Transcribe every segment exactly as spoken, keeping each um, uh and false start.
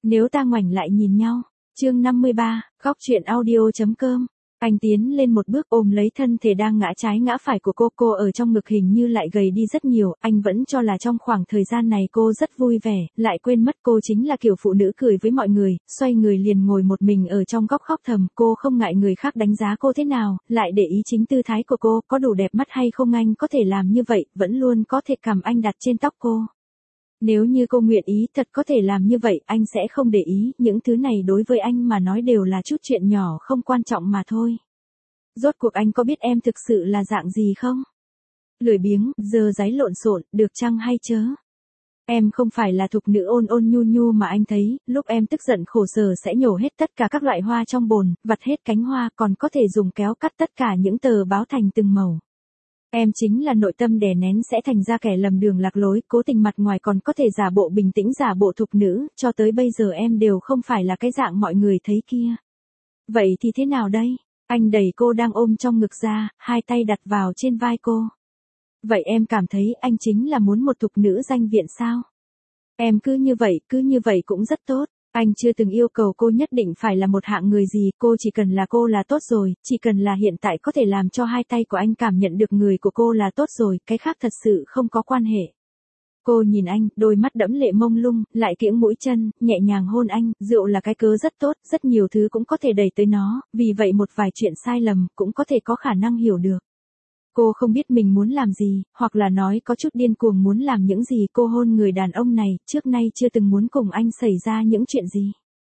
Nếu ta ngoảnh lại nhìn nhau. Chương năm mươi ba, góc truyện audio.com. Anh tiến lên một bước ôm lấy thân thể đang ngã trái ngã phải của cô. Cô ở trong ngực hình như lại gầy đi rất nhiều. Anh vẫn cho là trong khoảng thời gian này cô rất vui vẻ, lại quên mất cô chính là kiểu phụ nữ cười với mọi người, xoay người liền ngồi một mình ở trong góc khóc thầm. Cô không ngại người khác đánh giá cô thế nào, lại để ý chính tư thái của cô, có đủ đẹp mắt hay không anh có thể làm như vậy, vẫn luôn có thể cầm anh đặt trên tóc cô. Nếu như cô nguyện ý thật có thể làm như vậy, anh sẽ không để ý, những thứ này đối với anh mà nói đều là chút chuyện nhỏ không quan trọng mà thôi. Rốt cuộc anh có biết em thực sự là dạng gì không? Lười biếng, dơ dáy lộn xộn, được chăng hay chớ? Em không phải là thục nữ ôn ôn nhu nhu mà anh thấy, lúc em tức giận khổ sở sẽ nhổ hết tất cả các loại hoa trong bồn, vặt hết cánh hoa, còn có thể dùng kéo cắt tất cả những tờ báo thành từng màu. Em chính là nội tâm đè nén sẽ thành ra kẻ lầm đường lạc lối, cố tình mặt ngoài còn có thể giả bộ bình tĩnh giả bộ thục nữ, cho tới bây giờ em đều không phải là cái dạng mọi người thấy kia. Vậy thì thế nào đây? Anh đẩy cô đang ôm trong ngực ra, hai tay đặt vào trên vai cô. Vậy em cảm thấy anh chính là muốn một thục nữ danh viện sao? Em cứ như vậy, cứ như vậy cũng rất tốt. Anh chưa từng yêu cầu cô nhất định phải là một hạng người gì, cô chỉ cần là cô là tốt rồi, chỉ cần là hiện tại có thể làm cho hai tay của anh cảm nhận được người của cô là tốt rồi, cái khác thật sự không có quan hệ. Cô nhìn anh, đôi mắt đẫm lệ mông lung, lại kiễng mũi chân, nhẹ nhàng hôn anh, rượu là cái cớ rất tốt, rất nhiều thứ cũng có thể đẩy tới nó, vì vậy một vài chuyện sai lầm cũng có thể có khả năng hiểu được. Cô không biết mình muốn làm gì, hoặc là nói có chút điên cuồng muốn làm những gì. Cô hôn người đàn ông này, trước nay chưa từng muốn cùng anh xảy ra những chuyện gì.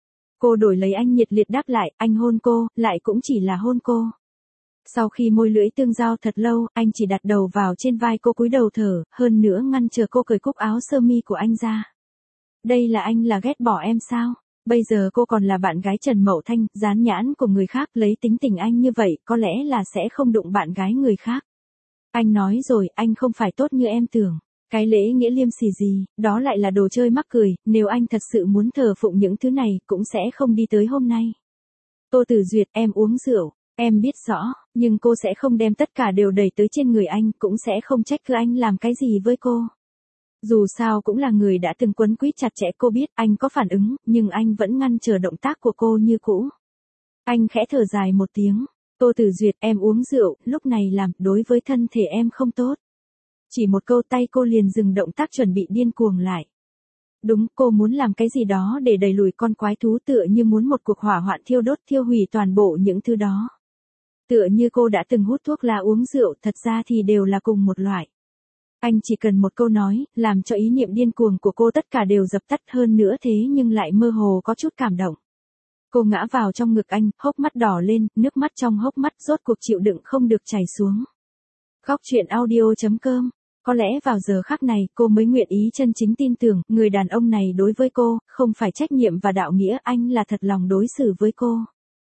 Cô đổi lấy anh nhiệt liệt đáp lại, anh hôn cô, lại cũng chỉ là hôn cô. Sau khi môi lưỡi tương giao thật lâu, anh chỉ đặt đầu vào trên vai cô cúi đầu thở, hơn nữa ngăn chờ cô cởi cúc áo sơ mi của anh ra. Đây là anh là ghét bỏ em sao? Bây giờ cô còn là bạn gái Trần Mậu Thanh, dán nhãn của người khác, lấy tính tình anh như vậy, có lẽ là sẽ không đụng bạn gái người khác. Anh nói rồi, anh không phải tốt như em tưởng. Cái lễ nghĩa liêm sỉ gì, đó lại là đồ chơi mắc cười, nếu anh thật sự muốn thờ phụng những thứ này, cũng sẽ không đi tới hôm nay. Tô Tử Duyệt, em uống rượu, em biết rõ, nhưng cô sẽ không đem tất cả đều đẩy tới trên người anh, cũng sẽ không trách cứ anh làm cái gì với cô. Dù sao cũng là người đã từng quấn quýt chặt chẽ, cô biết anh có phản ứng, nhưng anh vẫn ngăn chờ động tác của cô như cũ. Anh khẽ thở dài một tiếng. Tô Tử Duyệt, em uống rượu, lúc này làm, đối với thân thể em không tốt. Chỉ một câu tay cô liền dừng động tác chuẩn bị điên cuồng lại. Đúng, cô muốn làm cái gì đó để đẩy lùi con quái thú, tựa như muốn một cuộc hỏa hoạn thiêu đốt thiêu hủy toàn bộ những thứ đó. Tựa như cô đã từng hút thuốc lá uống rượu, thật ra thì đều là cùng một loại. Anh chỉ cần một câu nói, làm cho ý niệm điên cuồng của cô tất cả đều dập tắt, hơn nữa thế nhưng lại mơ hồ có chút cảm động. Cô ngã vào trong ngực anh, hốc mắt đỏ lên, nước mắt trong hốc mắt rốt cuộc chịu đựng không được chảy xuống. Góc truyện audio.com. Có lẽ vào giờ khắc này cô mới nguyện ý chân chính tin tưởng, người đàn ông này đối với cô, không phải trách nhiệm và đạo nghĩa, anh là thật lòng đối xử với cô.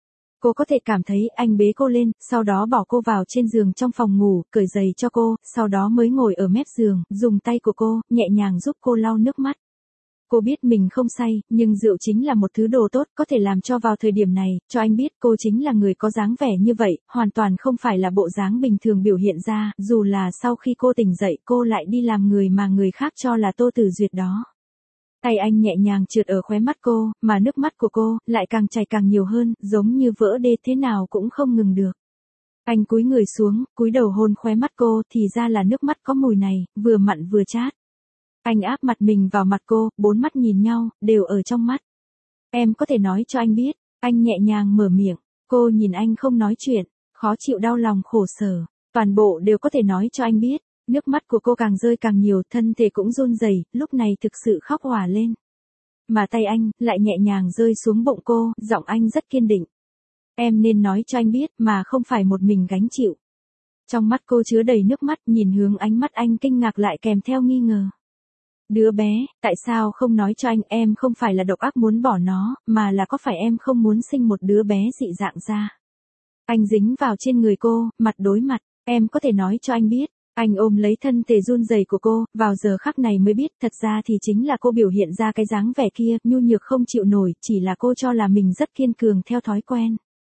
Cô có thể cảm thấy anh bế cô lên, sau đó bỏ cô vào trên giường trong phòng ngủ, cởi giày cho cô, sau đó mới ngồi ở mép giường, dùng tay của cô, nhẹ nhàng giúp cô lau nước mắt. Cô biết mình không say, nhưng rượu chính là một thứ đồ tốt, có thể làm cho vào thời điểm này, cho anh biết cô chính là người có dáng vẻ như vậy, hoàn toàn không phải là bộ dáng bình thường biểu hiện ra, dù là sau khi cô tỉnh dậy cô lại đi làm người mà người khác cho là Tô Tử Duyệt đó. Tay anh nhẹ nhàng trượt ở khóe mắt cô, mà nước mắt của cô lại càng chảy càng nhiều hơn, giống như vỡ đê thế nào cũng không ngừng được. Anh cúi người xuống, cúi đầu hôn khóe mắt cô, thì ra là nước mắt có mùi này, vừa mặn vừa chát. Anh áp mặt mình vào mặt cô, bốn mắt nhìn nhau, đều ở trong mắt. Em có thể nói cho anh biết, anh nhẹ nhàng mở miệng, cô nhìn anh không nói chuyện, khó chịu đau lòng khổ sở, toàn bộ đều có thể nói cho anh biết. Nước mắt của cô càng rơi càng nhiều, thân thể cũng run rẩy, lúc này thực sự khóc òa lên. Mà tay anh, lại nhẹ nhàng rơi xuống bụng cô, giọng anh rất kiên định. Em nên nói cho anh biết, mà không phải một mình gánh chịu. Trong mắt cô chứa đầy nước mắt, nhìn hướng ánh mắt anh kinh ngạc lại kèm theo nghi ngờ. Đứa bé, tại sao không nói cho anh, em không phải là độc ác muốn bỏ nó, mà là có phải em không muốn sinh một đứa bé dị dạng ra. Anh dính vào trên người cô, mặt đối mặt, em có thể nói cho anh biết. Anh ôm lấy thân thể run rẩy của cô, vào giờ khắc này mới biết, thật ra thì chính là cô biểu hiện ra cái dáng vẻ kia, nhu nhược không chịu nổi, chỉ là cô cho là mình rất kiên cường theo thói quen.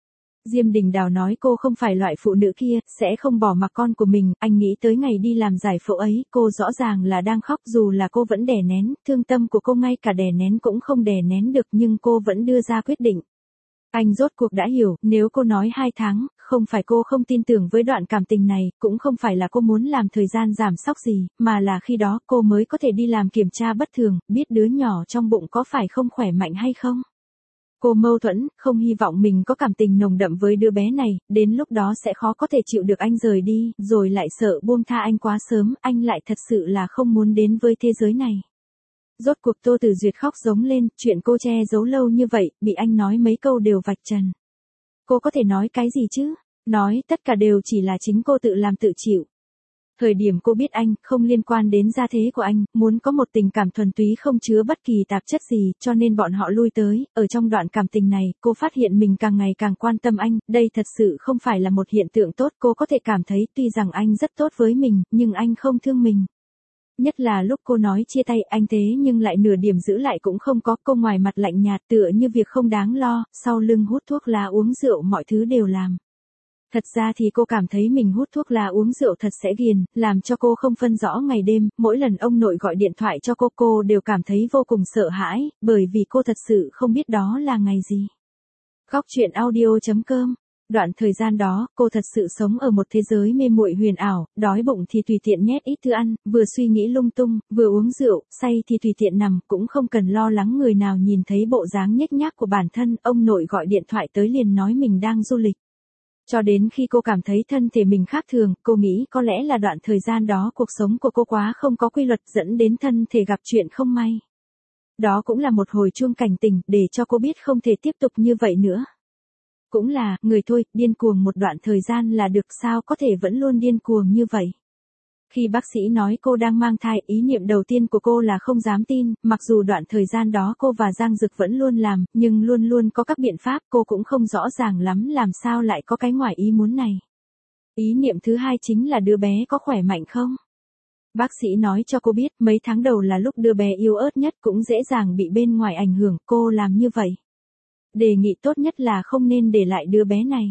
Diêm Đình Đào nói cô không phải loại phụ nữ kia, sẽ không bỏ mặc con của mình, anh nghĩ tới ngày đi làm giải phẫu ấy, cô rõ ràng là đang khóc dù là cô vẫn đè nén, thương tâm của cô ngay cả đè nén cũng không đè nén được nhưng cô vẫn đưa ra quyết định. Anh rốt cuộc đã hiểu, nếu cô nói hai tháng, không phải cô không tin tưởng với đoạn cảm tình này, cũng không phải là cô muốn làm thời gian giảm sóc gì, mà là khi đó cô mới có thể đi làm kiểm tra bất thường, biết đứa nhỏ trong bụng có phải không khỏe mạnh hay không. Cô mâu thuẫn, không hy vọng mình có cảm tình nồng đậm với đứa bé này, đến lúc đó sẽ khó có thể chịu được anh rời đi, rồi lại sợ buông tha anh quá sớm, anh lại thật sự là không muốn đến với thế giới này. Rốt cuộc Tô Tử Duyệt khóc giống lên, chuyện cô che giấu lâu như vậy, bị anh nói mấy câu đều vạch trần. Cô có thể nói cái gì chứ? Nói tất cả đều chỉ là chính cô tự làm tự chịu. Thời điểm cô biết anh, không liên quan đến gia thế của anh, muốn có một tình cảm thuần túy không chứa bất kỳ tạp chất gì, cho nên bọn họ lui tới, ở trong đoạn cảm tình này, cô phát hiện mình càng ngày càng quan tâm anh, đây thật sự không phải là một hiện tượng tốt, cô có thể cảm thấy tuy rằng anh rất tốt với mình, nhưng anh không thương mình. Nhất là lúc cô nói chia tay anh thế nhưng lại nửa điểm giữ lại cũng không có, cô ngoài mặt lạnh nhạt tựa như việc không đáng lo, sau lưng hút thuốc lá uống rượu mọi thứ đều làm. Thật ra thì cô cảm thấy mình hút thuốc lá uống rượu thật sẽ ghiền, làm cho cô không phân rõ ngày đêm, mỗi lần ông nội gọi điện thoại cho cô cô đều cảm thấy vô cùng sợ hãi, bởi vì cô thật sự không biết đó là ngày gì. Góc truyện audio chấm com. Đoạn thời gian đó, cô thật sự sống ở một thế giới mê muội huyền ảo, đói bụng thì tùy tiện nhét ít thứ ăn, vừa suy nghĩ lung tung, vừa uống rượu, say thì tùy tiện nằm, cũng không cần lo lắng người nào nhìn thấy bộ dáng nhếch nhác của bản thân, ông nội gọi điện thoại tới liền nói mình đang du lịch. Cho đến khi cô cảm thấy thân thể mình khác thường, cô nghĩ có lẽ là đoạn thời gian đó cuộc sống của cô quá không có quy luật dẫn đến thân thể gặp chuyện không may. Đó cũng là một hồi chuông cảnh tỉnh để cho cô biết không thể tiếp tục như vậy nữa. Cũng là, người thôi, điên cuồng một đoạn thời gian là được sao có thể vẫn luôn điên cuồng như vậy. Khi bác sĩ nói cô đang mang thai, ý niệm đầu tiên của cô là không dám tin, mặc dù đoạn thời gian đó cô và Giang Dực vẫn luôn làm, nhưng luôn luôn có các biện pháp, cô cũng không rõ ràng lắm làm sao lại có cái ngoài ý muốn này. Ý niệm thứ hai chính là đứa bé có khỏe mạnh không? Bác sĩ nói cho cô biết, mấy tháng đầu là lúc đứa bé yếu ớt nhất cũng dễ dàng bị bên ngoài ảnh hưởng, cô làm như vậy. Đề nghị tốt nhất là không nên để lại đứa bé này.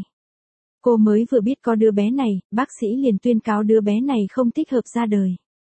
Cô mới vừa biết có đứa bé này, bác sĩ liền tuyên cáo đứa bé này không thích hợp ra đời.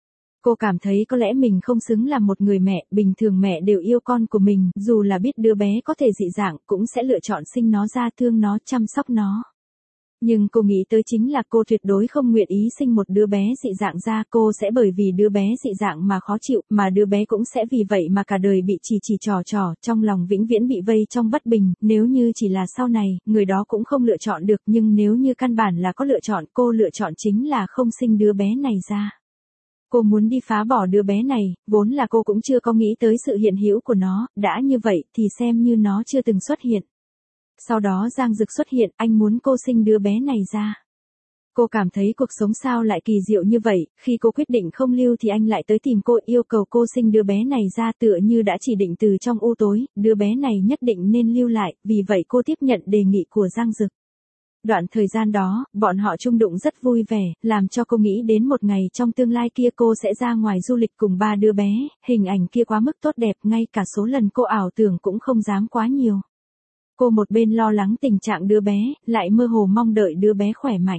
Cô cảm thấy có lẽ mình không xứng làm một người mẹ, bình thường mẹ đều yêu con của mình, dù là biết đứa bé có thể dị dạng, cũng sẽ lựa chọn sinh nó ra thương nó, chăm sóc nó. Nhưng cô nghĩ tới chính là cô tuyệt đối không nguyện ý sinh một đứa bé dị dạng ra, cô sẽ bởi vì đứa bé dị dạng mà khó chịu, mà đứa bé cũng sẽ vì vậy mà cả đời bị chỉ chỉ trò trò, trong lòng vĩnh viễn bị vây trong bất bình, nếu như chỉ là sau này, người đó cũng không lựa chọn được, nhưng nếu như căn bản là có lựa chọn, cô lựa chọn chính là không sinh đứa bé này ra. Cô muốn đi phá bỏ đứa bé này, vốn là cô cũng chưa có nghĩ tới sự hiện hữu của nó, đã như vậy thì xem như nó chưa từng xuất hiện. Sau đó Giang Dực xuất hiện, anh muốn cô sinh đứa bé này ra. Cô cảm thấy cuộc sống sao lại kỳ diệu như vậy, khi cô quyết định không lưu thì anh lại tới tìm cô yêu cầu cô sinh đứa bé này ra tựa như đã chỉ định từ trong u tối, đứa bé này nhất định nên lưu lại, vì vậy cô tiếp nhận đề nghị của Giang Dực. Đoạn thời gian đó, bọn họ chung đụng rất vui vẻ, làm cho cô nghĩ đến một ngày trong tương lai kia cô sẽ ra ngoài du lịch cùng ba đứa bé, hình ảnh kia quá mức tốt đẹp, ngay cả số lần cô ảo tưởng cũng không dám quá nhiều. Cô một bên lo lắng tình trạng đứa bé, lại mơ hồ mong đợi đứa bé khỏe mạnh.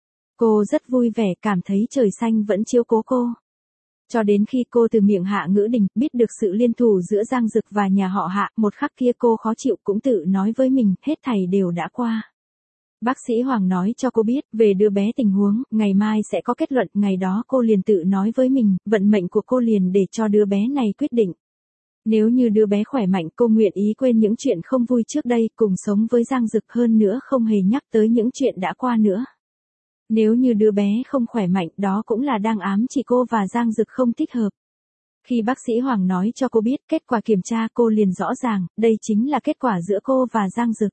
Cô rất vui vẻ, cảm thấy trời xanh vẫn chiếu cố cô. Cho đến khi cô từ miệng Hạ Ngữ Đình biết được sự liên thủ giữa Giang Dực và nhà họ Hạ, một khắc kia cô khó chịu cũng tự nói với mình, hết thảy đều đã qua. Bác sĩ Hoàng nói cho cô biết về đứa bé tình huống, ngày mai sẽ có kết luận, ngày đó cô liền tự nói với mình, vận mệnh của cô liền để cho đứa bé này quyết định. Nếu như đứa bé khỏe mạnh cô nguyện ý quên những chuyện không vui trước đây, cùng sống với Giang Dực hơn nữa không hề nhắc tới những chuyện đã qua nữa. Nếu như đứa bé không khỏe mạnh đó cũng là đang ám chỉ cô và Giang Dực không thích hợp. Khi bác sĩ Hoàng nói cho cô biết kết quả kiểm tra cô liền rõ ràng, đây chính là kết quả giữa cô và Giang Dực.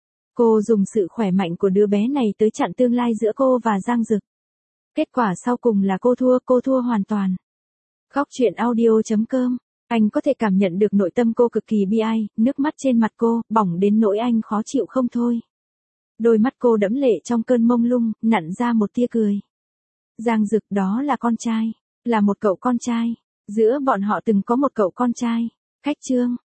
Cô dùng sự khỏe mạnh của đứa bé này tới chặn tương lai giữa cô và Giang Dực. Kết quả sau cùng là cô thua, cô thua hoàn toàn. Góc truyện audio chấm com. Anh có thể cảm nhận được nội tâm cô cực kỳ bi ai, nước mắt trên mặt cô, bỏng đến nỗi anh khó chịu không thôi. Đôi mắt cô đẫm lệ trong cơn mông lung, nặn ra một tia cười. Giang Dực đó là con trai, là một cậu con trai. Giữa bọn họ từng có một cậu con trai. Khách chương.